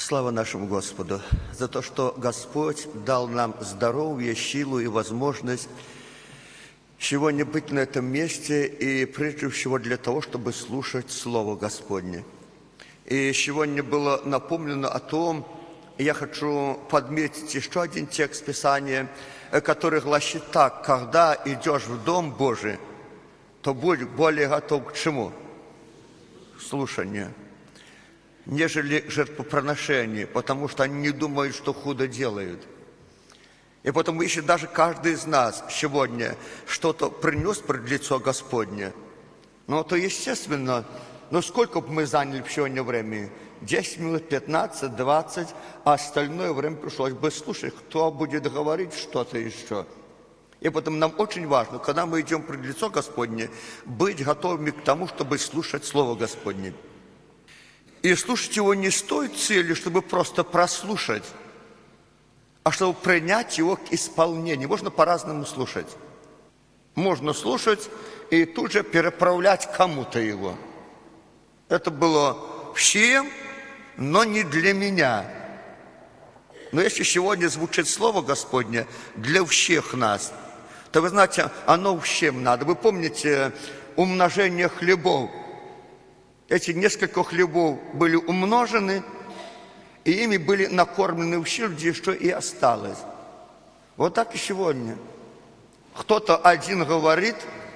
Слава нашему Господу за то, что Господь дал нам здоровье, силу и возможность сегодня быть на этом месте, и прежде всего для того, чтобы слушать Слово Господне. И сегодня было напомнено о том, я хочу подметить еще один текст Писания, который гласит так: когда идешь в Дом Божий, то будь более готов к чему? Слушанию, нежели жертвоприношение, потому что они не думают, что худо делают. И потому, если даже каждый из нас сегодня что-то принес пред лицо Господне, то естественно, сколько бы мы заняли сегодня времени? 10 минут, 15, 20, а остальное время пришлось бы слушать, кто будет говорить что-то еще. И потому нам очень важно, когда мы идем пред лицо Господне, быть готовыми к тому, чтобы слушать Слово Господне. И слушать его не с той целью, чтобы просто прослушать, а чтобы принять его к исполнению. Можно по-разному слушать. Можно слушать и тут же переправлять кому-то его. Это было всем, но не для меня. Но если сегодня звучит Слово Господне для всех нас, то вы знаете, оно всем надо. Вы помните умножение хлебов? Эти несколько хлебов были умножены, и ими были накормлены все люди, что и осталось. Вот так и сегодня. Кто-то один говорит,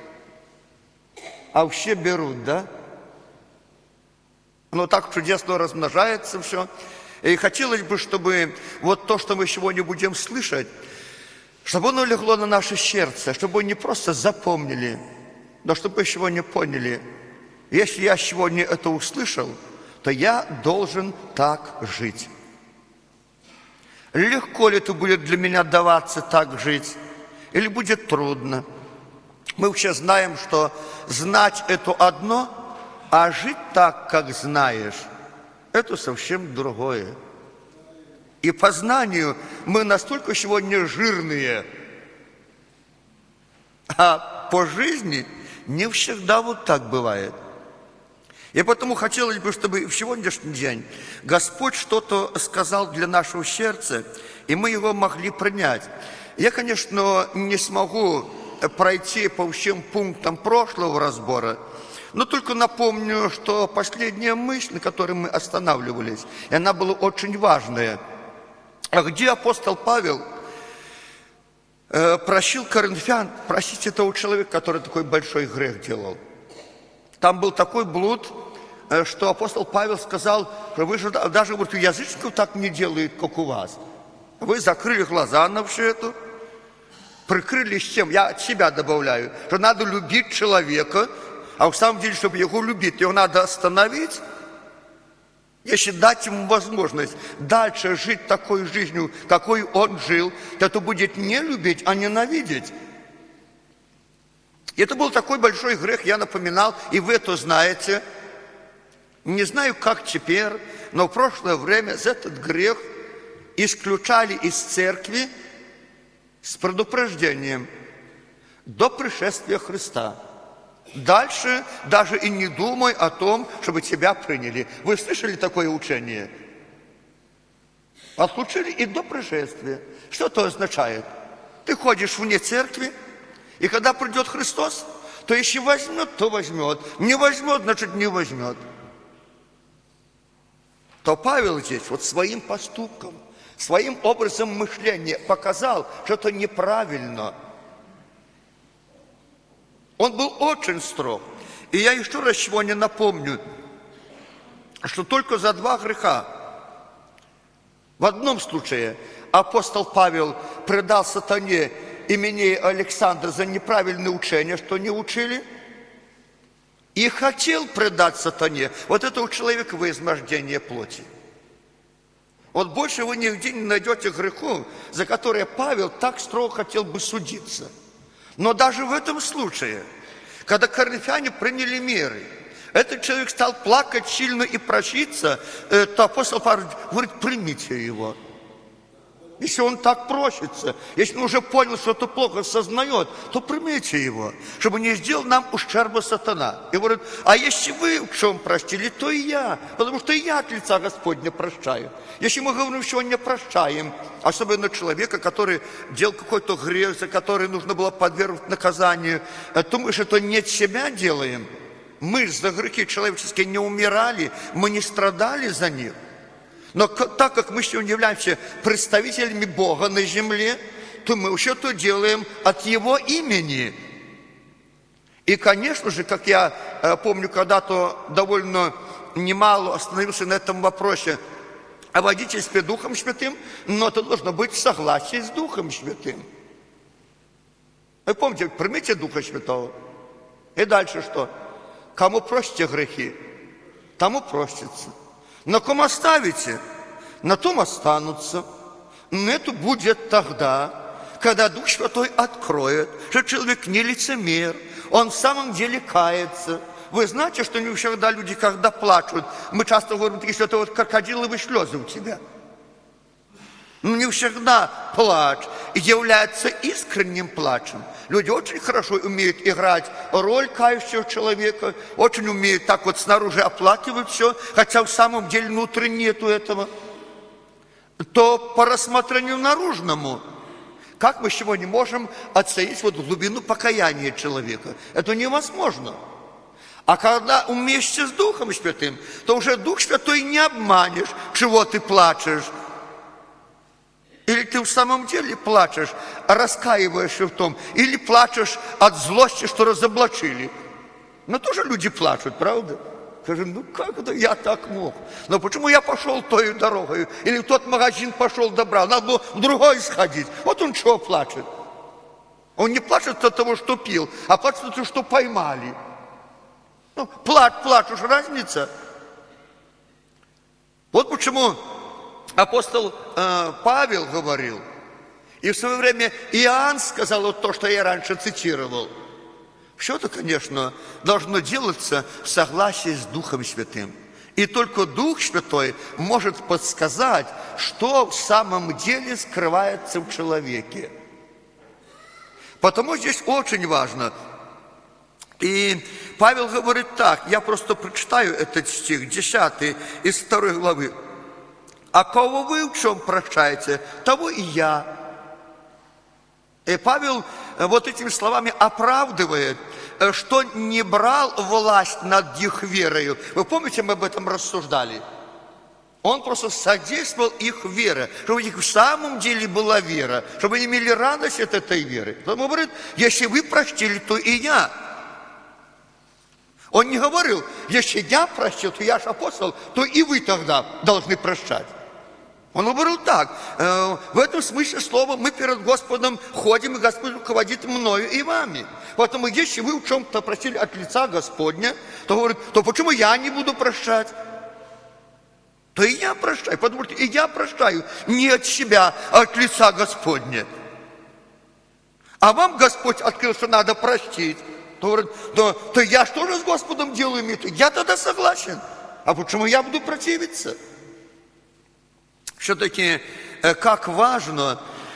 а все берут, да? Оно так чудесно размножается все. И хотелось бы, чтобы вот то, что мы сегодня будем слышать, чтобы оно легло на наше сердце, чтобы не просто запомнили, но чтобы сегодня поняли: если я сегодня это услышал, то я должен так жить. Легко ли это будет для меня даваться так жить? Или будет трудно? Мы все знаем, что знать это одно, а жить так, как знаешь, это совсем другое. И по знанию мы настолько сегодня жирные, а по жизни не всегда вот так бывает. И потому хотелось бы, чтобы в сегодняшний день Господь что-то сказал для нашего сердца, и мы его могли принять. Я, конечно, не смогу пройти по всем пунктам прошлого разбора, но только напомню, что последняя мысль, на которой мы останавливались, и она была очень важная. Где апостол Павел просил коринфян просить этого человека, который такой большой грех делал. Там был такой блуд, что апостол Павел сказал, что вы же даже вот у язычников так не делают, как у вас. Вы закрыли глаза на все это, прикрылись тем, я от себя добавляю, что надо любить человека, а в самом деле, чтобы его любить, его надо остановить, если дать ему возможность дальше жить такой жизнью, какой он жил, то это будет не любить, а ненавидеть. И это был такой большой грех, я напоминал, и вы это знаете. Не знаю, как теперь, но в прошлое время за этот грех исключали из церкви с предупреждением до пришествия Христа. Дальше даже и не думай о том, чтобы тебя приняли. Вы слышали такое учение? Отлучили и до пришествия. Что это означает? Ты ходишь вне церкви, и когда придет Христос, то если возьмет, то возьмет. Не возьмет, значит не возьмет. То Павел здесь вот своим поступком, своим образом мышления показал, что это неправильно. Он был очень строг. И я еще раз сегодня напомню, что только за 2 греха, в одном случае апостол Павел предал сатане имени Александра за неправильное учение, что не учили, и хотел предать сатане вот этого человека во измождение плоти. Вот больше вы нигде не найдете грехов, за которые Павел так строго хотел бы судиться. Но даже в этом случае, когда коринфяне приняли меры, этот человек стал плакать сильно и проситься, то апостол Павел говорит: примите его. Если он так просится, если он уже понял, что это плохо сознает, то примите его, чтобы не сделал нам ущерба сатана. И говорит, а если вы в чем простили, то и я, потому что и я от лица Господня прощаю. Если мы говорим, что не прощаем, особенно человека, который делал какой-то грех, за который нужно было подвергнуть наказанию, то мы же это не от себя делаем. Мы же за грехи человеческие не умирали, мы не страдали за них. Но так как мы сегодня являемся представителями Бога на земле, то мы еще то делаем от Его имени. И, конечно же, как я помню, когда-то довольно немало остановился на этом вопросе о водительстве Духом Святым, но это должно быть в согласии с Духом Святым. Вы помните, примите Духа Святого. И дальше что? Кому простите грехи, тому простится. На ком оставите, на том останутся. Но это будет тогда, когда Дух Святой откроет, что человек не лицемер, он в самом деле кается. Вы знаете, что не всегда люди, когда плачут, мы часто говорим, что это вот крокодиловые слезы у тебя. Но не всегда плач является искренним плачем. Люди очень хорошо умеют играть роль кающего человека, очень умеют так вот снаружи оплакивать все, хотя в самом деле внутри нету этого. То по рассмотрению наружному, как мы сегодня можем оценить вот глубину покаяния человека? Это невозможно. А когда вместе с Духом Святым, то уже Дух Святой не обманешь, чего ты плачешь. Или ты в самом деле плачешь, раскаиваешься в том, или плачешь от злости, что разоблачили. Но тоже люди плачут, правда? Скажем, ну как это я так мог? Но почему я пошел той дорогой? Или в тот магазин пошел добра? Надо было в другой сходить. Вот он чего плачет? Он не плачет от того, что пил, а плачет от того, что поймали. Ну, плачь, уж разница. Вот почему апостол Павел говорил, и в свое время Иоанн сказал вот то, что я раньше цитировал. Все это, конечно, должно делаться в согласии с Духом Святым. И только Дух Святой может подсказать, что в самом деле скрывается в человеке. Потому здесь очень важно. И Павел говорит так, я просто прочитаю этот стих, 10 из 2 главы. А кого вы в чем прощаете, того и я. И Павел вот этими словами оправдывает, что не брал власть над их верою. Вы помните, мы об этом рассуждали? Он просто содействовал их вере, чтобы у них в самом деле была вера, чтобы они имели радость от этой веры. Он говорит, если вы простили, то и я. Он не говорил, если я простил, то я же апостол, то и вы тогда должны прощать. Он говорил так, в этом смысле слова мы перед Господом ходим, и Господь руководит мною и вами. Поэтому если вы в чем-то просили от лица Господня, то говорит, то почему я не буду прощать? То и я прощаю, потому что и я прощаю не от себя, а от лица Господня. А вам Господь открыл, что надо простить. То говорит, то я что же с Господом делаю? Я тогда согласен. А почему я буду противиться? Все-таки, как важно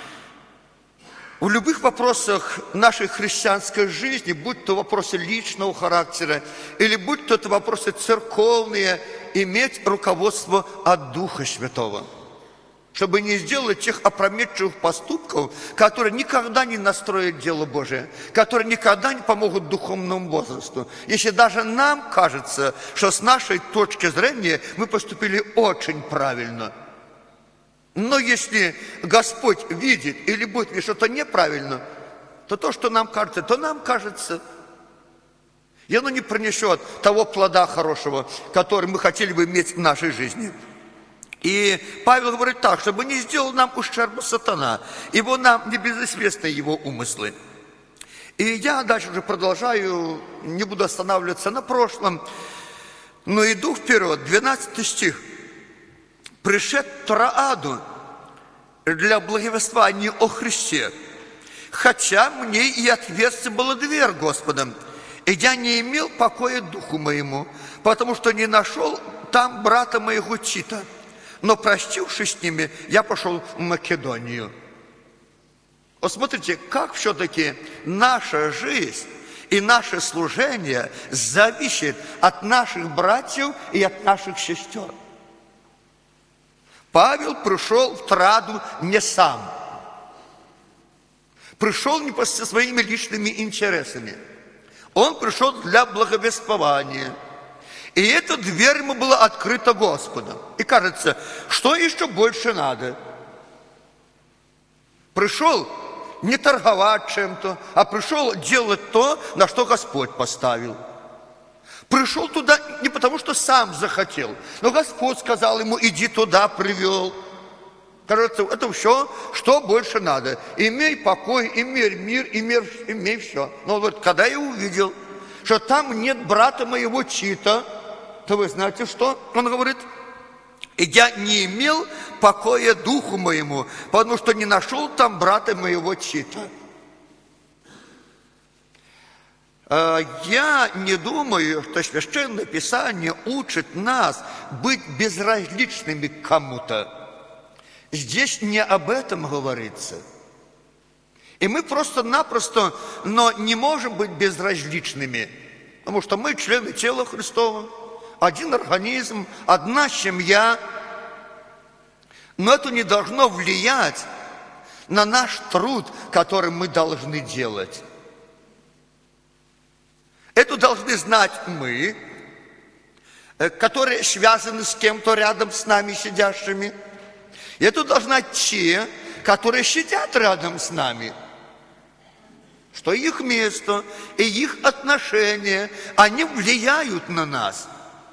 в любых вопросах нашей христианской жизни, будь то вопросы личного характера, или будь то это вопросы церковные, иметь руководство от Духа Святого, чтобы не сделать тех опрометчивых поступков, которые никогда не настроят дело Божие, которые никогда не помогут духовному возрасту. Если даже нам кажется, что с нашей точки зрения мы поступили очень правильно, но если Господь видит или будет видеть что-то неправильно, то то, что нам кажется, то нам кажется. И оно не принесет того плода хорошего, который мы хотели бы иметь в нашей жизни. И Павел говорит так, чтобы не сделал нам ущерба сатана, ибо нам не безызвестны его умыслы. И я дальше уже продолжаю, не буду останавливаться на прошлом, но иду вперед, 12 стих. Пришед в Троаду для благовествования о Христе, хотя мне и отверстие было дверь Господом, и я не имел покоя духу моему, потому что не нашел там брата моего Тита. Но простившись с ними, я пошел в Македонию. Вот смотрите, как все-таки наша жизнь и наше служение зависит от наших братьев и от наших сестер. Павел пришел в Троаду не сам. Пришел не со своими личными интересами. Он пришел для благовествования. И эта дверь ему была открыта Господом. И кажется, что еще больше надо? Пришел не торговать чем-то, а пришел делать то, на что Господь поставил. Пришел туда не потому, что сам захотел, но Господь сказал ему, иди туда, привел. Кажется, это все, что больше надо. Имей покой, имей мир, имей все. Но вот когда я увидел, что там нет брата моего Тита, то вы знаете, что он говорит? И я не имел покоя духу моему, потому что не нашел там брата моего Тита. Я не думаю, что Священное Писание учит нас быть безразличными к кому-то. Здесь не об этом говорится. И мы просто-напросто, но не можем быть безразличными, потому что мы члены тела Христова, один организм, одна семья. Но это не должно влиять на наш труд, который мы должны делать. Это должны знать мы, которые связаны с кем-то рядом с нами сидящими. И это должны знать те, которые сидят рядом с нами. Что их место и их отношения, они влияют на нас.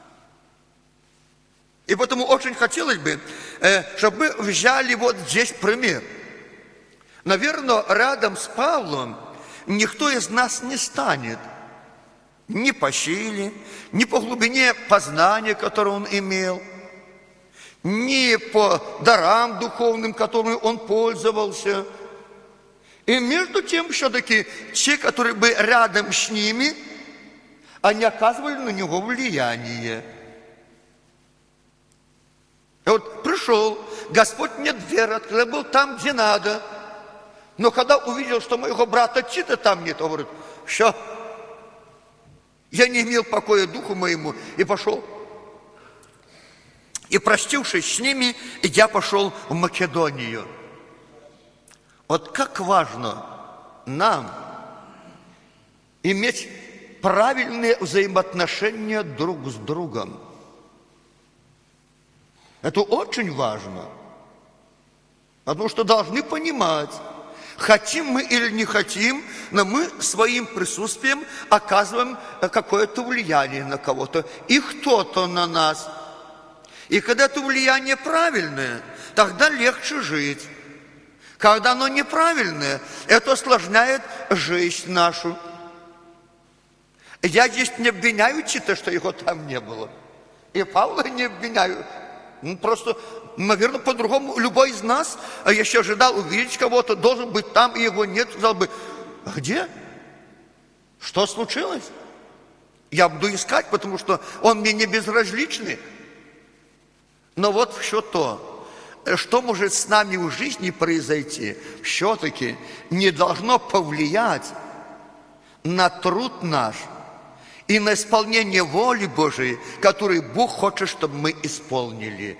И поэтому очень хотелось бы, чтобы мы взяли вот здесь пример. Наверное, рядом с Павлом никто из нас не станет. Ни по силе, ни по глубине познания, которое он имел, ни по дарам духовным, которыми он пользовался. И между тем, все-таки, те, которые были рядом с ними, они оказывали на него влияние. И вот пришел, Господь мне дверь открыл, был там, где надо. Но когда увидел, что моего брата Тита там нет, он говорит, все, я не имел покоя духу моему, и пошел. И простившись с ними, я пошел в Македонию. Вот как важно нам иметь правильные взаимоотношения друг с другом. Это очень важно. Потому что должны понимать, хотим мы или не хотим, но мы своим присутствием оказываем какое-то влияние на кого-то. И кто-то на нас. И когда это влияние правильное, тогда легче жить. Когда оно неправильное, это осложняет жизнь нашу. Я здесь не обвиняю Тита, что его там не было. И Павла не обвиняю. Просто, наверное, по-другому любой из нас, если ожидал увидеть кого-то, должен быть там, и его нет, сказал бы, где? Что случилось? Я буду искать, потому что он мне не безразличный. Но вот все то, что может с нами в жизни произойти, все-таки не должно повлиять на труд наш и на исполнение воли Божией, которую Бог хочет, чтобы мы исполнили.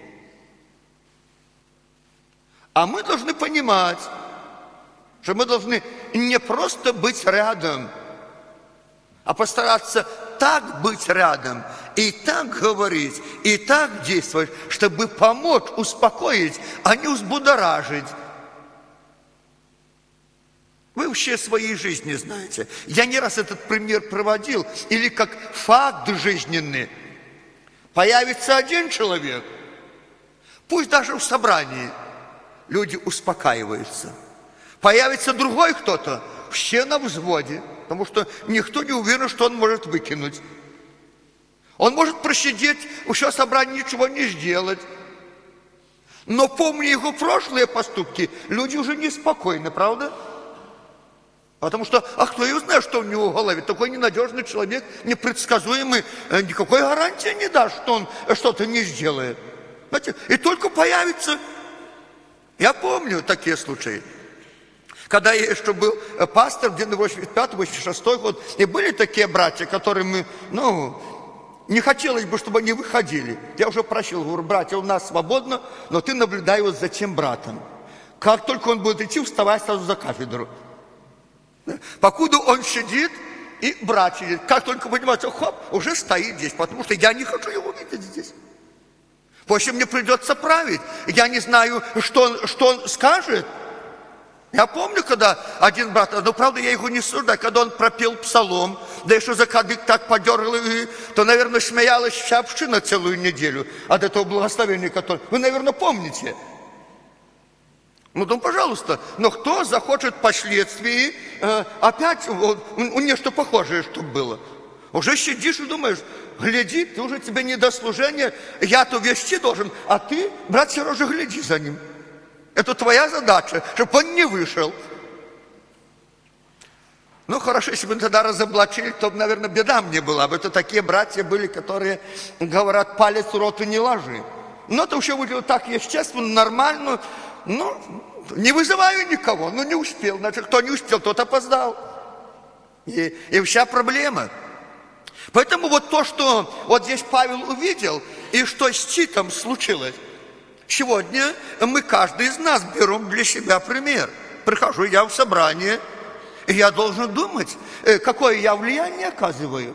А мы должны понимать, что мы должны не просто быть рядом, а постараться так быть рядом, и так говорить, и так действовать, чтобы помочь, успокоить, а не взбудоражить. Вы вообще своей жизни знаете. Я не раз этот пример проводил, или как факт жизненный. Появится один человек, пусть даже в собрании, люди успокаиваются. Появится другой кто-то, все на взводе, потому что никто не уверен, что он может выкинуть. Он может просидеть, еще собрание ничего не сделать. Но помня его прошлые поступки, люди уже неспокойны, правда? Потому что, кто его знает, что у него в голове? Такой ненадежный человек, непредсказуемый, никакой гарантии не даст, что он что-то не сделает. Знаете, и только появится. Я помню такие случаи. Когда я еще был пастор, где-то 85-86 год, и были такие братья, которым, не хотелось бы, чтобы они выходили. Я уже просил, говорю, братья, у нас свободно, но ты наблюдай вот за тем братом. Как только он будет идти, вставай сразу за кафедру. Покуда он сидит, и брат сидит. Как только поднимается, хоп, уже стоит здесь, потому что я не хочу его видеть здесь. После мне придется править. Я не знаю, что он скажет. Я помню, когда один брат, правда, я его не суждаю, когда он пропел псалом, да еще за кадык так подергал, то, наверное, смеялась вся община целую неделю от этого благословения, которое... Вы, наверное, помните. Пожалуйста, но кто захочет впоследствии опять, у нечто похожее, чтобы было? Уже сидишь и думаешь, гляди, ты уже тебе не до служения, я-то вести должен, а ты, брат Сережа, гляди за ним. Это твоя задача, чтобы он не вышел. Хорошо, если бы тогда разоблачили, то, наверное, беда мне была бы. Это такие братья были, которые говорят, палец в рот и не ложи. Это все выглядело так естественно, нормально. Не вызываю никого, не успел. Значит, кто не успел, тот опоздал. И вся проблема. Поэтому вот то, что вот здесь Павел увидел, и что с Титом случилось, сегодня мы, каждый из нас, берем для себя пример. Прихожу я в собрание, и я должен думать, какое я влияние оказываю.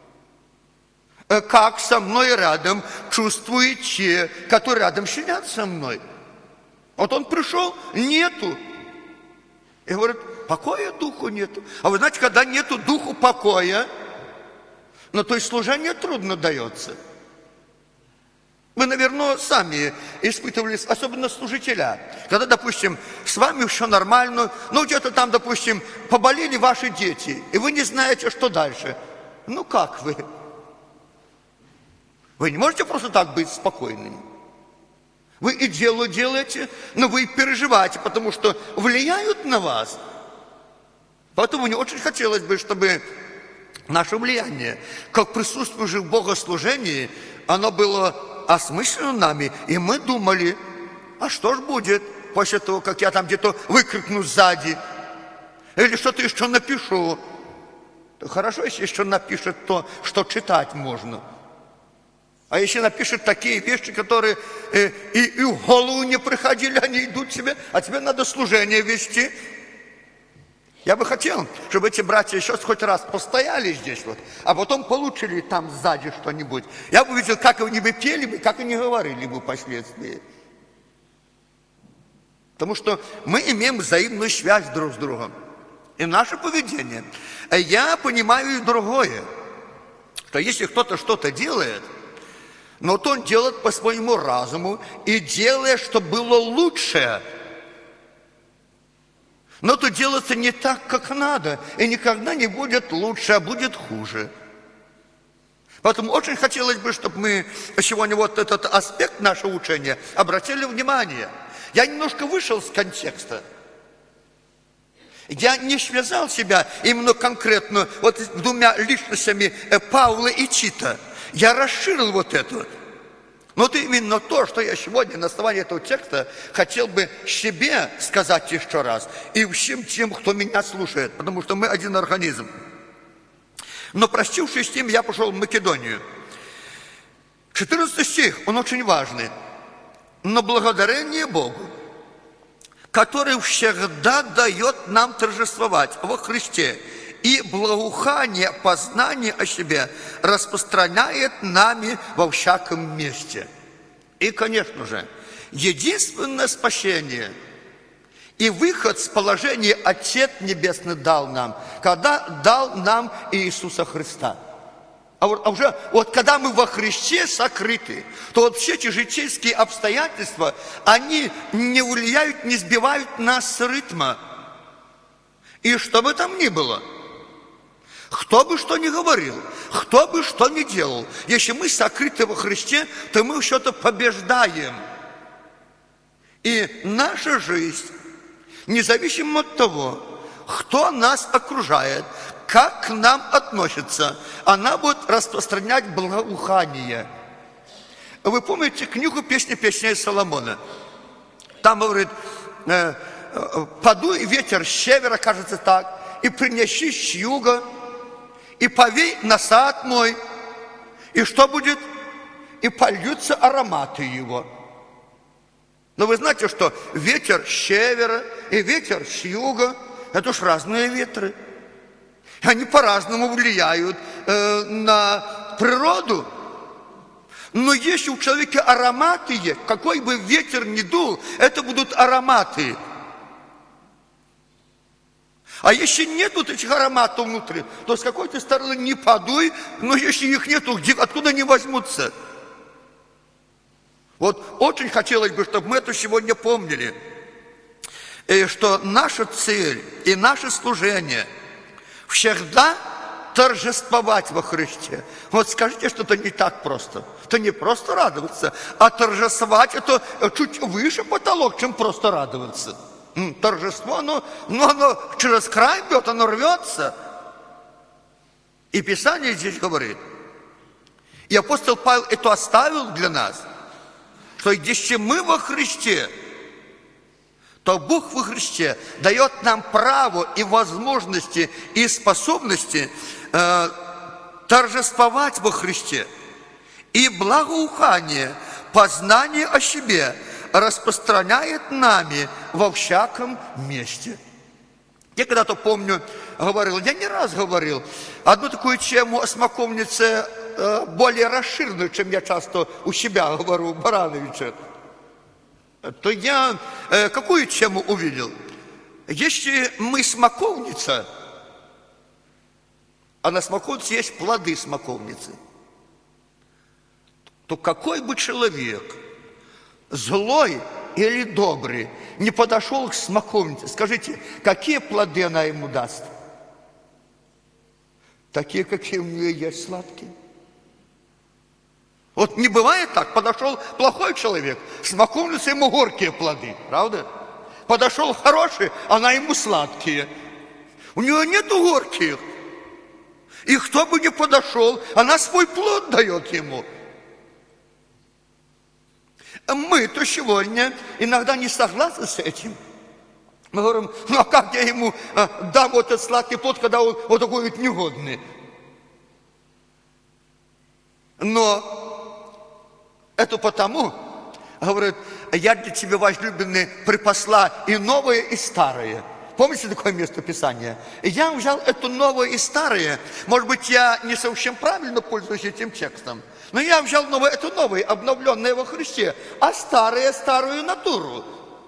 Как со мной рядом чувствуют те, которые рядом сидят со мной. Вот он пришел, нету. И говорит, покоя духу нету. А вы знаете, когда нету духу покоя, то и служение трудно дается. Вы, наверное, сами испытывали, особенно служителя. Когда, допустим, с вами все нормально, где-то там, допустим, поболели ваши дети, и вы не знаете, что дальше. Как вы? Вы не можете просто так быть спокойными. Вы и дело делаете, но вы и переживаете, потому что влияют на вас. Поэтому мне очень хотелось бы, чтобы наше влияние, как присутствующих в богослужении, оно было осмысленно нами, и мы думали, а что ж будет после того, как я там где-то выкрикну сзади, или что-то еще напишу. Хорошо, если еще напишет то, что читать можно. А если напишет такие вещи, которые и в голову не приходили, они идут тебе, а тебе надо служение вести. Я бы хотел, чтобы эти братья еще хоть раз постояли здесь, а потом получили там сзади что-нибудь. Я бы видел, как они бы пели бы, как они говорили бы впоследствии. Потому что мы имеем взаимную связь друг с другом. И наше поведение. Я понимаю и другое, что если кто-то что-то делает, но то он делает по своему разуму и делает, чтобы было лучше. Но то делается не так, как надо, и никогда не будет лучше, а будет хуже. Поэтому очень хотелось бы, чтобы мы сегодня вот этот аспект нашего учения обратили внимание. Я немножко вышел с контекста. Я не связал себя именно конкретно вот с двумя личностями Павла и Тита. Я расширил вот это. Но это именно то, что я сегодня на основании этого текста хотел бы себе сказать еще раз. И всем тем, кто меня слушает. Потому что мы один организм. Но простившись с ним, я пошел в Македонию. 14 стих, он очень важный. Но благодарение Богу, который всегда дает нам торжествовать во Христе, и благоухание познания о себе распространяет нами во всяком месте. И, конечно же, единственное спасение и выход с положения Отец Небесный дал нам, когда дал нам Иисуса Христа. А уже когда мы во Христе сокрыты, то вот все эти житейские обстоятельства, они не влияют, не сбивают нас с ритма. И что бы там ни было, кто бы что ни говорил, кто бы что ни делал, если мы сокрыты во Христе, то мы что-то побеждаем. И наша жизнь, независимо от того, кто нас окружает, как к нам относится, она будет распространять благоухание. вы помните книгу «Песни песней Соломона»? Там говорит, подуй ветер с севера, кажется так, и принеси с юга, и повей на сад мой, и что будет? И польются ароматы его. Но вы знаете, что ветер с севера и ветер с юга – это уж разные ветры. Они по-разному влияют на природу. Но если у человека ароматы есть, какой бы ветер ни дул, это будут ароматы. А если нет вот этих ароматов внутри, то с какой-то стороны не подуй, но если их нету, откуда они возьмутся? Вот очень хотелось бы, чтобы мы это сегодня помнили, что наша цель и наше служение всегда торжествовать во Христе. Вот скажите, что это не так просто. Это не просто радоваться, а торжествовать это чуть выше потолок, чем просто радоваться. Торжество, оно через край бьет, оно рвется. И Писание здесь говорит, и апостол Павел это оставил для нас, что если мы во Христе, то Бог во Христе дает нам право и возможности и способности торжествовать во Христе. И благоухание, познание о себе распространяет нами во всяком месте. Я когда-то помню, говорил, я не раз говорил, одну такую тему о смоковнице более расширенную, чем я часто у себя говорю, Барановича. То я какую тему увидел? Если мы смоковница, а на смоковнице есть плоды смоковницы, то какой бы человек, злой или добрый, не подошел к смоковнице, скажите, какие плоды она ему даст? Такие, какие у нее есть, сладкие. Вот не бывает так, подошел плохой человек, смоковница ему горькие плоды, правда? Подошел хороший, она ему сладкие. У нее нету горьких. И кто бы ни подошел, она свой плод дает ему. Мы-то сегодня иногда не согласны с этим. Мы говорим, ну а как я ему дам вот этот сладкий плод, когда он вот такой вот негодный? Но это потому, говорит, я для тебя, возлюбленный, припасла и новое, и старое. Помните такое место Писания? Я взял это новое и старое. Может быть, я не совсем правильно пользуюсь этим текстом, но я взял новое, это новое, обновленное во Христе, а старое, старую натуру.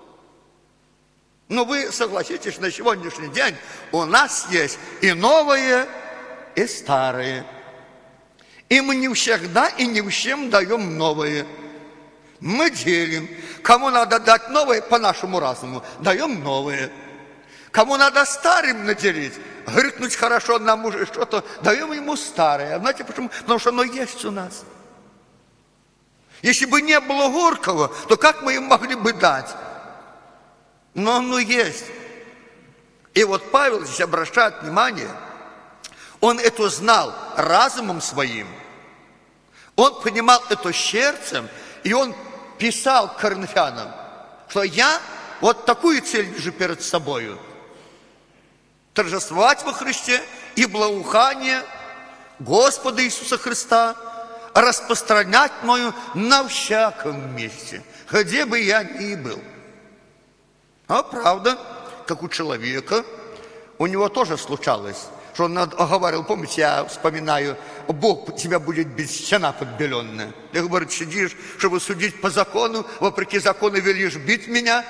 Но вы согласитесь, на сегодняшний день у нас есть и новое, и старое. И мы не всегда и не всем даем новое. Мы делим. Кому надо дать новое по нашему разуму, даем новое. Кому надо старым наделить, грыкнуть хорошо нам уже что-то, даем ему старое. Знаете почему? Потому что оно есть у нас. Если бы не было горького, то как мы им могли бы дать? Но оно есть. И вот Павел здесь обращает внимание, он это знал разумом своим, он понимал это сердцем, и он писал коринфянам, что я вот такую цель вижу перед собою. Торжествовать во Христе и благоухание Господа Иисуса Христа распространять мною на всяком месте, где бы я ни был. А правда, как у человека, у него тоже случалось, что он говорил, помните, я вспоминаю, Бог тебя будет без стена подбеленная. Я говорю, сидишь, чтобы судить по закону, вопреки закону велишь бить меня.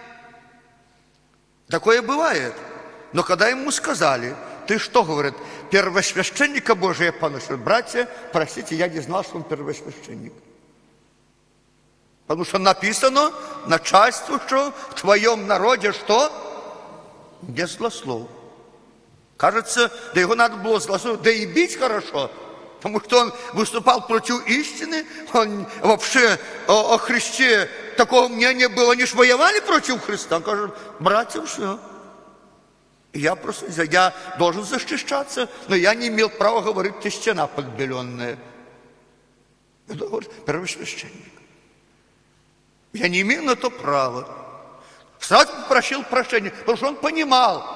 Такое бывает. Но когда ему сказали, ты что, говорит, первосвященника Божия поносишь? Братья, простите, я не знал, что он первосвященник. Потому что написано, начальству, что в твоем народе что? Без злослов. Кажется, да его надо было злословить, да и бить хорошо, потому что он выступал против истины, он вообще о Христе такого мнения было, они ж воевали против Христа. Он говорит, братья, все. Я должен защищаться, но я не имел права говорить, ты стена подбеленная. Это говорит первосвященник. Я не имею на то права. Сразу попросил прощения, потому что он понимал.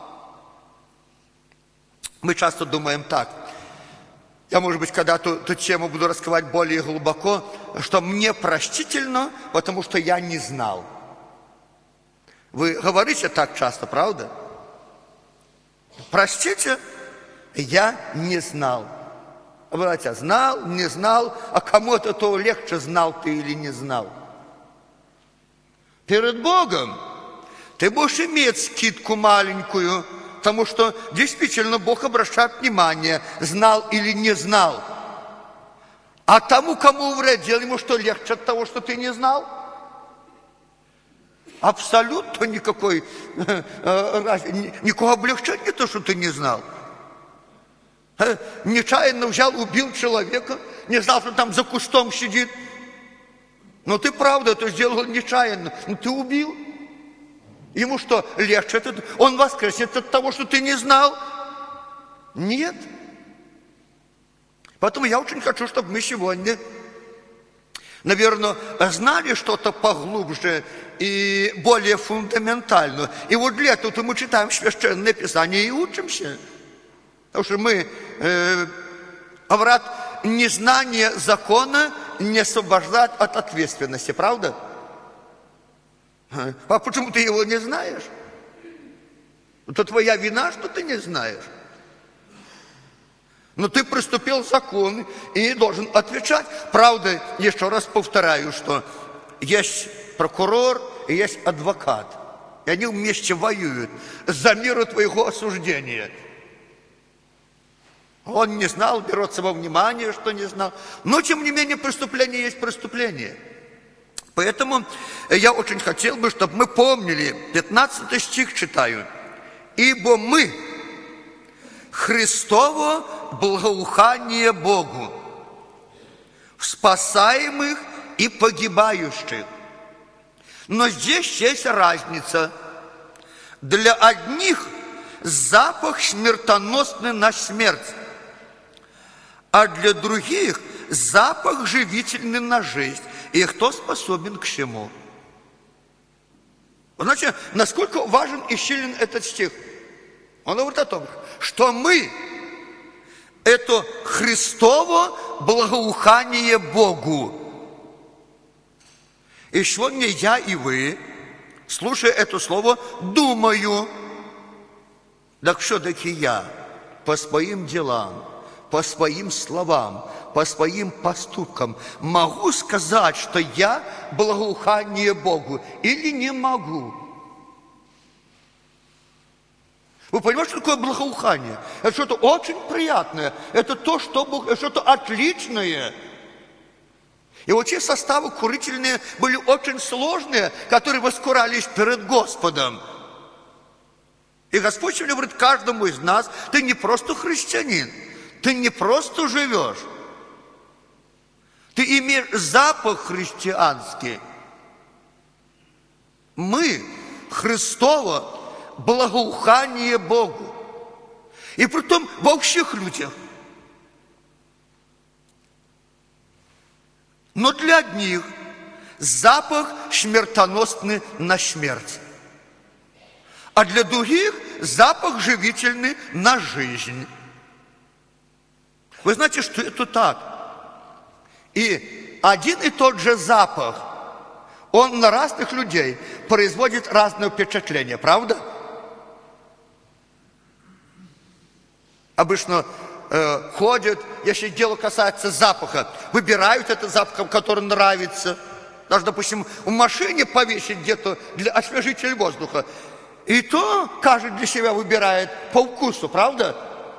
Мы часто думаем так. Я, может быть, когда эту тему буду раскрывать более глубоко, что мне простительно, потому что я не знал. Вы говорите так часто, правда? Простите, я не знал. Братья, знал, не знал, а кому это то легче, знал ты или не знал. Перед Богом ты будешь иметь скидку маленькую, потому что действительно Бог обращает внимание, знал или не знал. А тому, кому вредил, ему что, легче от того, что ты не знал? Абсолютно никакого облегчения то, что ты не знал. Нечаянно взял, убил человека, не знал, что там за кустом сидит. Но ты правда это сделал нечаянно, но ты убил. Ему что, легче? Он воскреснет от того, что ты не знал? Нет. Поэтому я очень хочу, чтобы мы сегодня, наверное, знали что-то поглубже и более фундаментально. И вот для этого мы читаем Священное Писание и учимся. Потому что мы, говорят, незнание закона не освобождает от ответственности, правда? А почему ты его не знаешь? Это твоя вина, что ты не знаешь. Но ты приступил к закону и должен отвечать. Правда, еще раз повторяю, что есть прокурор и есть адвокат. И они вместе воюют за меру твоего осуждения. Он не знал, берется во внимание, что не знал. Но, тем не менее, преступление есть преступление. Поэтому я очень хотел бы, чтобы мы помнили, 15 стих читаю. «Ибо мы Христово благоухание Богу, спасаемых и погибающих». Но здесь есть разница. Для одних запах смертоносный на смерть, а для других запах живительный на жизнь. И кто способен к чему? Значит, насколько важен и силен этот стих? Он говорит о том, что мы – это Христово благоухание Богу. И сегодня я и вы, слушая это слово, думаю, так все-таки я по своим делам, по своим словам, по своим поступкам могу сказать, что я благоухание Богу или не могу? Вы понимаете, что такое благоухание? Это что-то очень приятное, это то, что-то отличное. И вот те составы курительные были очень сложные, которые воскурались перед Господом. И Господь сегодня говорит каждому из нас: ты не просто христианин, ты не просто живешь, ты имеешь запах христианский. Мы Христово благоухание Богу. И притом во всех людях. Но для одних запах смертоносный на смерть, а для других запах живительный на жизнь. Вы знаете, что это так. И один и тот же запах, он на разных людей производит разное впечатление, правда? Обычно ходят, если дело касается запаха, выбирают этот запах, который нравится. Даже, допустим, в машине повесить где-то для освежителя воздуха. И то каждый для себя выбирает по вкусу, правда?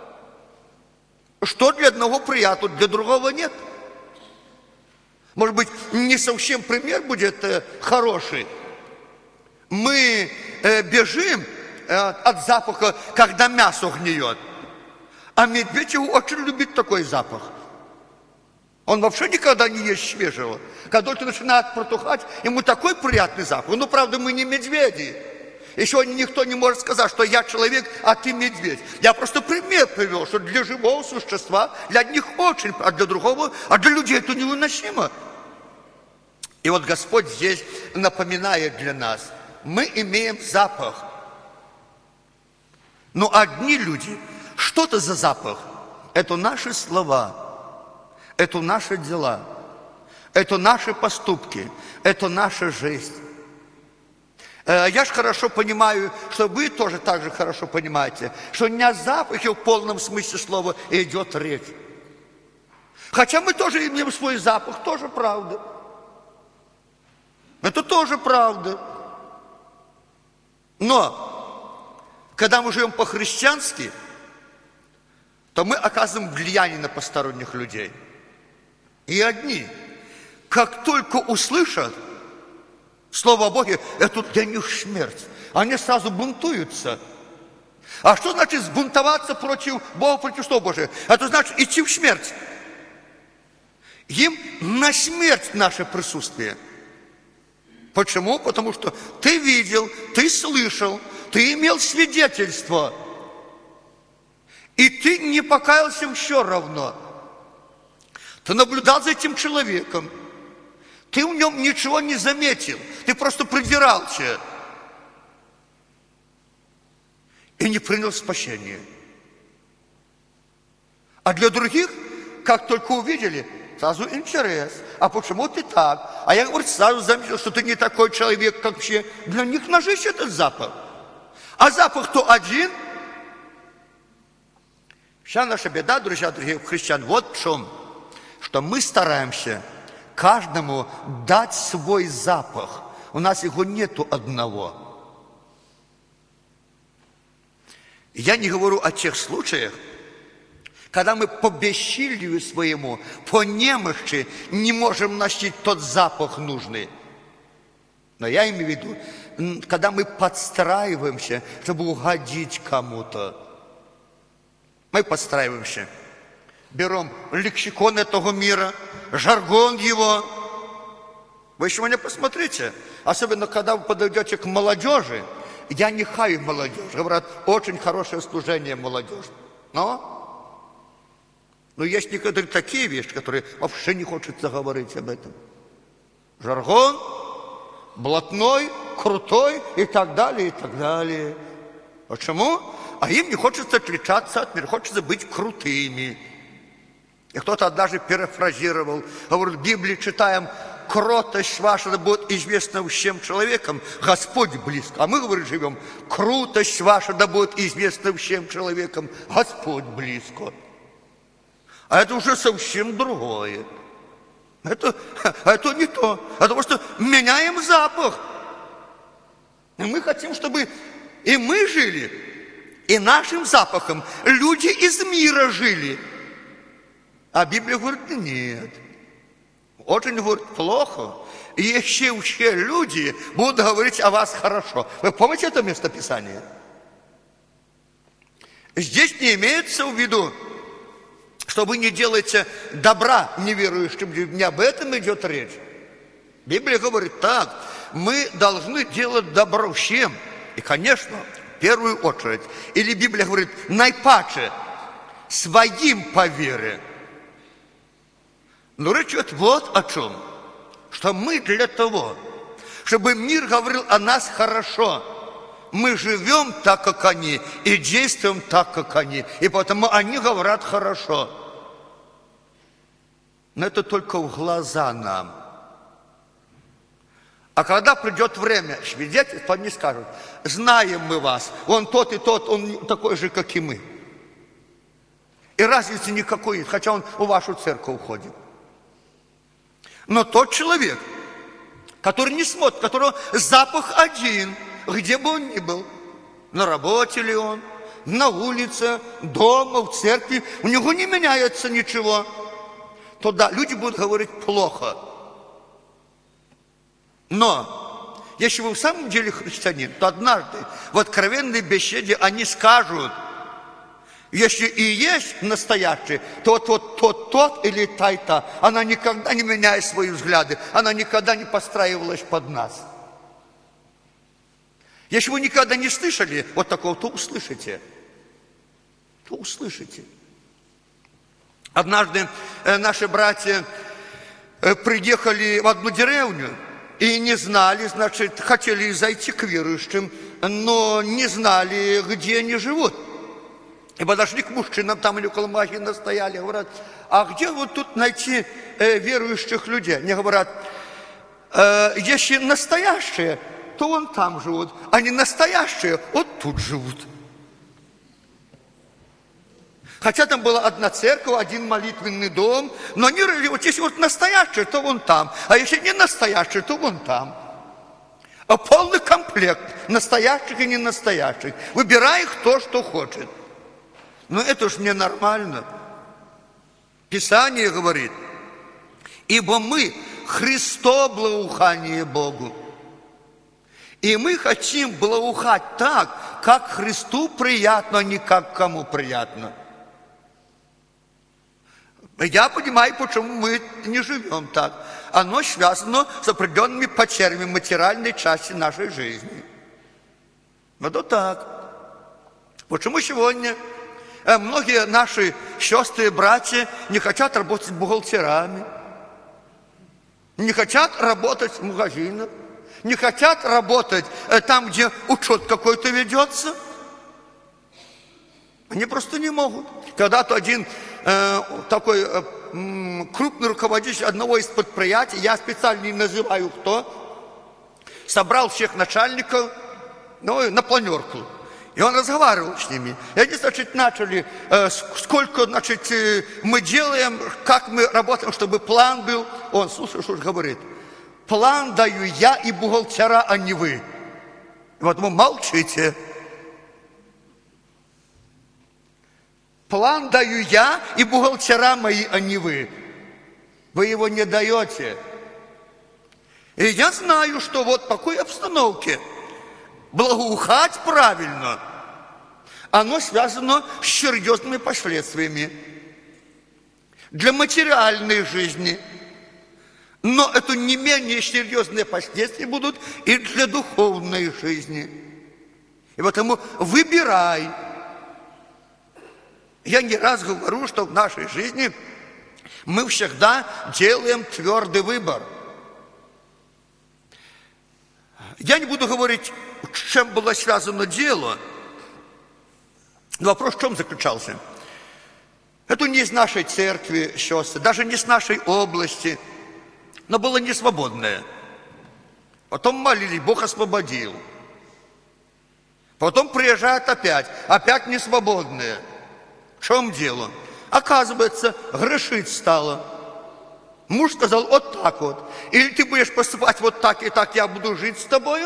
Что для одного приятно, для другого нет. Может быть, не совсем пример будет хороший. Мы бежим от запаха, когда мясо гниет. А медведь его очень любит такой запах. Он вообще никогда не ест свежего. Когда только начинает протухать, ему такой приятный запах. Ну, правда, мы не медведи. И сегодня никто не может сказать, что я человек, а ты медведь. Я просто пример привел, что для живого существа, для одних очень, а для другого, а для людей это невыносимо. И вот Господь здесь напоминает для нас, мы имеем запах. Но одни люди, что это за запах? Это наши слова, это наши дела, это наши поступки, это наша жизнь. Я же хорошо понимаю, что вы тоже так же хорошо понимаете, что не о запахе в полном смысле слова идет речь. Хотя мы тоже имеем свой запах, тоже правда. Это тоже правда. Но, когда мы живем по-христиански, то мы оказываем влияние на посторонних людей. И одни, как только услышат Слово о Боге, это для них смерть. Они сразу бунтуются. А что значит сбунтоваться против Бога, против Слова Божия? Это значит идти в смерть. Им на смерть наше присутствие. Почему? Потому что ты видел, ты слышал, ты имел свидетельство. И ты не покаялся все равно. Ты наблюдал за этим человеком. Ты в нем ничего не заметил. Ты просто придирался. И не принял спасение. А для других, как только увидели, сразу интерес. А почему ты так? А я, говорю, сразу заметил, что ты не такой человек, как все. Для них на жизнь этот запах. А запах-то один. Вся наша беда, друзья, дорогие христиан, вот в чем. Что мы стараемся каждому дать свой запах. У нас его нету одного. Я не говорю о тех случаях, когда мы по бессилию своему, по немощи не можем носить тот запах нужный. Но я имею в виду, когда мы подстраиваемся, чтобы угодить кому-то. Мы подстраиваемся. Берем лексикон этого мира, жаргон его. Вы сегодня посмотрите, особенно когда вы подойдете к молодежи, я не хаю молодежь, говорят, очень хорошее служение молодежи. Но есть некоторые такие вещи, которые вообще не хочется говорить об этом. Жаргон, блатной, крутой и так далее, и так далее. Почему? А им не хочется отличаться от мира, хочется быть крутыми. И кто-то однажды перефразировал, говорит, в Библии читаем, кротость ваша да будет известна всем человекам, Господь близко. А мы, говорит, живем, крутость ваша да будет известна всем человекам, Господь близко. А это уже совсем другое. Это не то. Это просто меняем запах. И мы хотим, чтобы и мы жили, и нашим запахом люди из мира жили. А Библия говорит, нет. Очень, говорит, плохо. И еще все люди будут говорить о вас хорошо. Вы помните это местописание? Здесь не имеется в виду, что вы не делаете добра неверующим людям. Не об этом идет речь. Библия говорит так. Мы должны делать добро всем. И, конечно, в первую очередь. Или Библия говорит, наипаче своим по вере. Но речь идет вот о чем. Что мы для того, чтобы мир говорил о нас хорошо, мы живем так, как они, и действуем так, как они. И поэтому они говорят хорошо. Но это только в глаза нам. А когда придет время свидетельств, они скажут, знаем мы вас, он тот и тот, он такой же, как и мы. И разницы никакой нет, хотя он в вашу церковь уходит. Но тот человек, который не смотрит, которого запах один, где бы он ни был, на работе ли он, на улице, дома, в церкви, у него не меняется ничего, то да, люди будут говорить плохо. Но, если вы в самом деле христианин, то однажды в откровенной беседе они скажут, если и есть настоящий, то тот или та, она никогда не меняет свои взгляды, она никогда не подстраивалась под нас. Если вы никогда не слышали вот такого, то услышите. То услышите. Однажды наши братья приехали в одну деревню и не знали, значит, хотели зайти к верующим, но не знали, где они живут. И подошли к мужчинам, там или около магазина стояли, говорят, а где вот тут найти верующих людей? Они говорят, если настоящие, то вон там живут, а не настоящие, вот тут живут. Хотя там была одна церковь, один молитвенный дом, но они говорили, вот если вот настоящие, то вон там, а если не настоящие, то вон там. А полный комплект настоящих и ненастоящих. Выбирай кто что хочет. Но это уж не нормально. Писание говорит, ибо мы Христо благоухание Богу. И мы хотим благоухать так, как Христу приятно, а не как кому приятно. Я понимаю, почему мы не живем так. Оно связано с определенными потерями материальной части нашей жизни. Вот так. Почему сегодня многие наши сестры и братья не хотят работать бухгалтерами, не хотят работать в магазинах, не хотят работать там, где учет какой-то ведется? Они просто не могут. Когда-то один такой крупный руководитель одного из предприятий, я специально не называю кто, собрал всех начальников на планерку. И он разговаривал с ними. И они, значит, начали, сколько, значит, мы делаем, как мы работаем, чтобы план был. Он, слушай, что же говорит? План даю я и бухгалтера, а не вы. И вот вы молчите. План даю я и бухгалтера мои, а не вы. Вы его не даете. И я знаю, что вот в такой обстановке благоухать правильно, оно связано с серьезными последствиями для материальной жизни. Но это не менее серьезные последствия будут и для духовной жизни. И потому выбирай. Я не раз говорю, что в нашей жизни мы всегда делаем твердый выбор. Я не буду говорить, с чем было связано дело. Но вопрос в чем заключался? Это не из нашей церкви, сестры, даже не с нашей области, но было не свободное. Потом молились, Бог освободил. Потом приезжают опять не свободное. В чем дело? Оказывается, грешить стало. Муж сказал, вот так вот. Или ты будешь поступать вот так и так, я буду жить с тобою.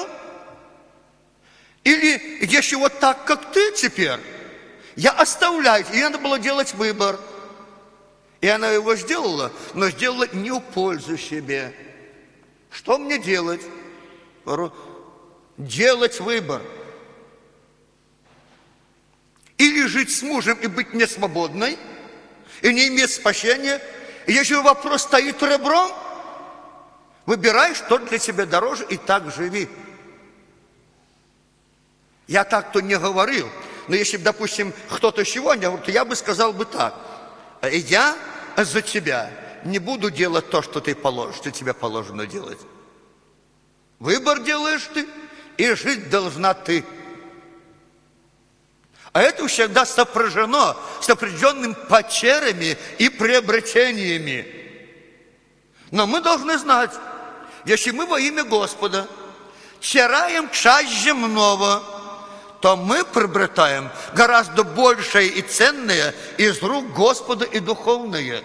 Или если вот так, как ты теперь, я оставляю. И надо было делать выбор. И она его сделала, но сделала не в пользу себе. Что мне делать? Делать выбор. Или жить с мужем и быть несвободной, и не иметь спасения. И если вопрос стоит ребром, выбирай, что для тебя дороже, и так живи. Я так-то не говорил, но если бы, допустим, кто-то сегодня, то я бы сказал бы так. Я за тебя не буду делать то, что тебе положено делать. Выбор делаешь ты, и жить должна ты. А это всегда сопряжено с определенными потерями и приобретениями. Но мы должны знать, если мы во имя Господа чараем часть земного, то мы приобретаем гораздо большее и ценное из рук Господа и духовное.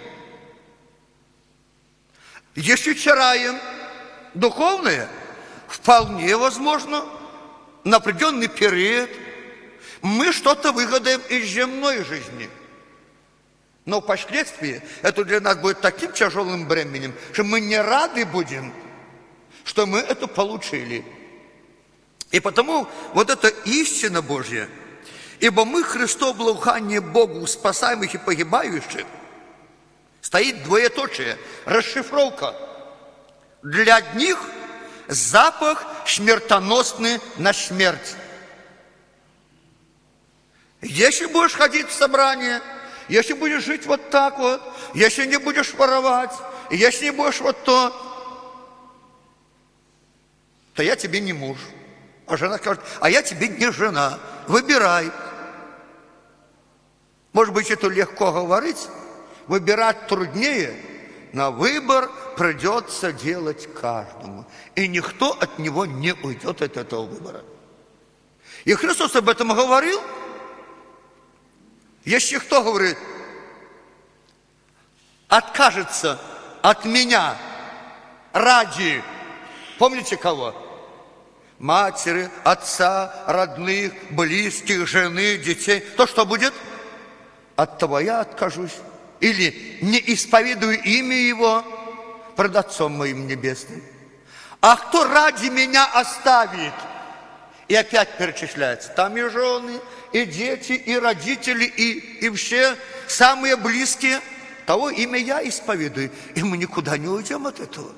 Если чараем духовное, вполне возможно, на определенный период мы что-то выгадаем из земной жизни. Но впоследствии это для нас будет таким тяжелым бременем, что мы не рады будем, что мы это получили. И потому вот эта истина Божья, ибо мы Христо благоухание Богу, спасаемых и погибающих, стоит двоеточие, расшифровка. Для одних запах смертоносный на смерть. Если будешь ходить в собрание, если будешь жить вот так вот, если не будешь воровать, если не будешь вот то я тебе не муж. А жена скажет, а я тебе не жена. Выбирай. Может быть, это легко говорить, выбирать труднее, но выбор придется делать каждому. И никто от него не уйдет от этого выбора. И Христос об этом говорил. Если кто говорит, откажется от меня ради, помните кого? Матери, отца, родных, близких, жены, детей, то что будет? От того я откажусь. Или не исповедую имя Его пред Отцом моим небесным. А кто ради меня оставит? И опять перечисляется. Там и жены, и дети, и родители, и все самые близкие. Того имя я исповедую. И мы никуда не уйдем от этого.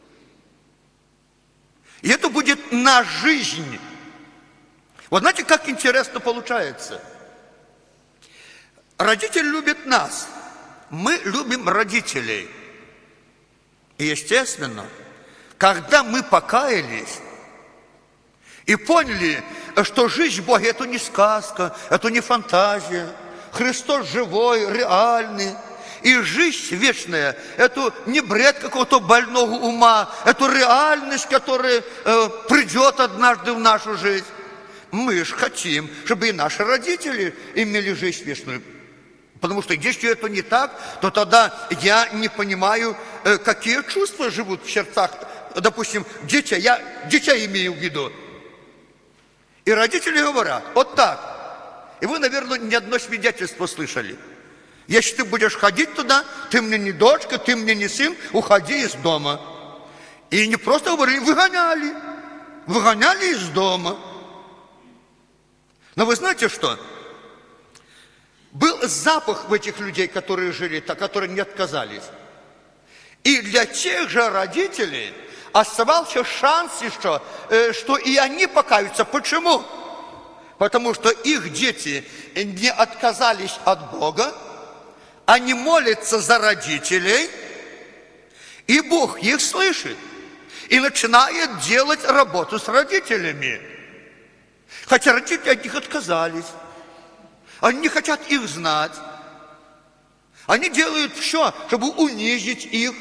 И это будет на жизнь. Вот знаете, как интересно получается. Родитель любит нас. Мы любим родителей. И естественно, когда мы покаялись и поняли, что жизнь в Боге это не сказка, это не фантазия. Христос живой, реальный. И жизнь вечная, это не бред какого-то больного ума, это реальность, которая придет однажды в нашу жизнь. Мы же хотим, чтобы и наши родители имели жизнь вечную. Потому что если это не так, то тогда я не понимаю, какие чувства живут в сердцах, допустим, детей. Я детей имею в виду. И родители говорят, вот так. И вы, наверное, ни одно свидетельство слышали. Если ты будешь ходить туда, ты мне не дочка, ты мне не сын, уходи из дома. И не просто говорили, выгоняли из дома. Но вы знаете что? Был запах в этих людей, которые жили, которые не отказались. И для тех же родителей оставался шанс еще, что и они покаются. Почему? Потому что их дети не отказались от Бога, они молятся за родителей, и Бог их слышит. И начинает делать работу с родителями. Хотя родители от них отказались. Они не хотят их знать. Они делают все, чтобы унизить их.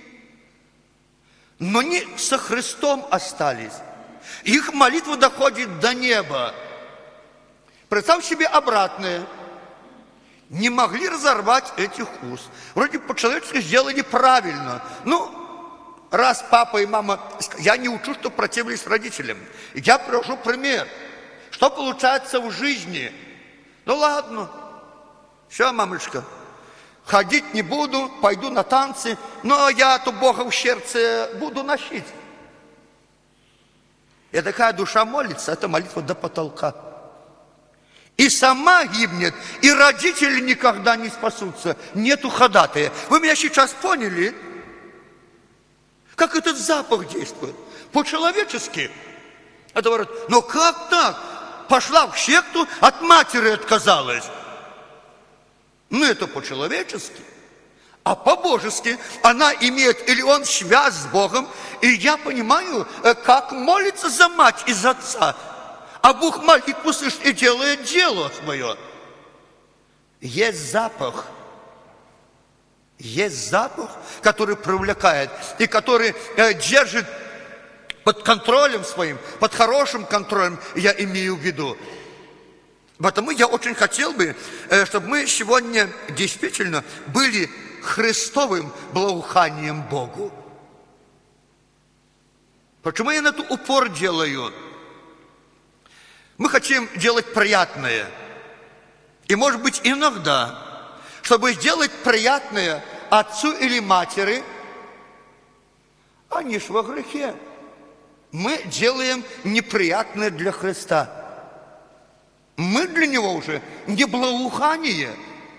Но не со Христом остались. Их молитва доходит до неба. Представь себе обратное. Не могли разорвать этих уз. Вроде по-человечески сделали правильно. Раз папа и мама... Я не учу, что противились родителям. Я привожу пример. Что получается в жизни? Ладно. Все, мамочка. Ходить не буду, пойду на танцы. Но я-то Бога в сердце буду носить. И такая душа молится, это молитва до потолка. И сама гибнет, и родители никогда не спасутся. Нету ходатая. Вы меня сейчас поняли? Как этот запах действует? По-человечески. Это говорят, как так? Пошла в секту, от матери отказалась. Это по-человечески. А по-божески она имеет, или он связь с Богом. И я понимаю, как молится за мать и за отца. А Бог молитву слышит и делает дело свое. Есть запах, который привлекает и который держит под контролем своим, под хорошим контролем, я имею в виду. Потому я очень хотел бы, чтобы мы сегодня действительно были Христовым благоуханием Богу. Почему я на это упор делаю? Мы хотим делать приятное. И, может быть, иногда, чтобы сделать приятное отцу или матери, они ж во грехе. Мы делаем неприятное для Христа. Мы для Него уже не благоухание.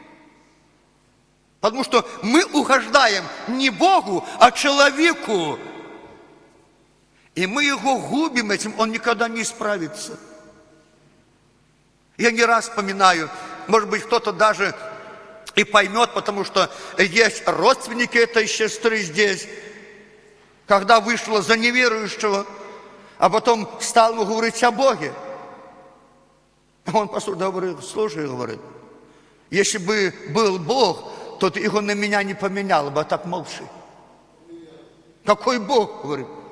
Потому что мы угождаем не Богу, а человеку. И мы его губим этим, он никогда не исправится. Я не раз вспоминаю, может быть, кто-то даже и поймет, потому что есть родственники этой сестры здесь, когда вышла за неверующего, а потом стал ему говорить о Боге. Он послушал, говорит, слушай, говорит, если бы был Бог, то ты его на меня не поменял бы, а так молчи. Какой Бог, говорит.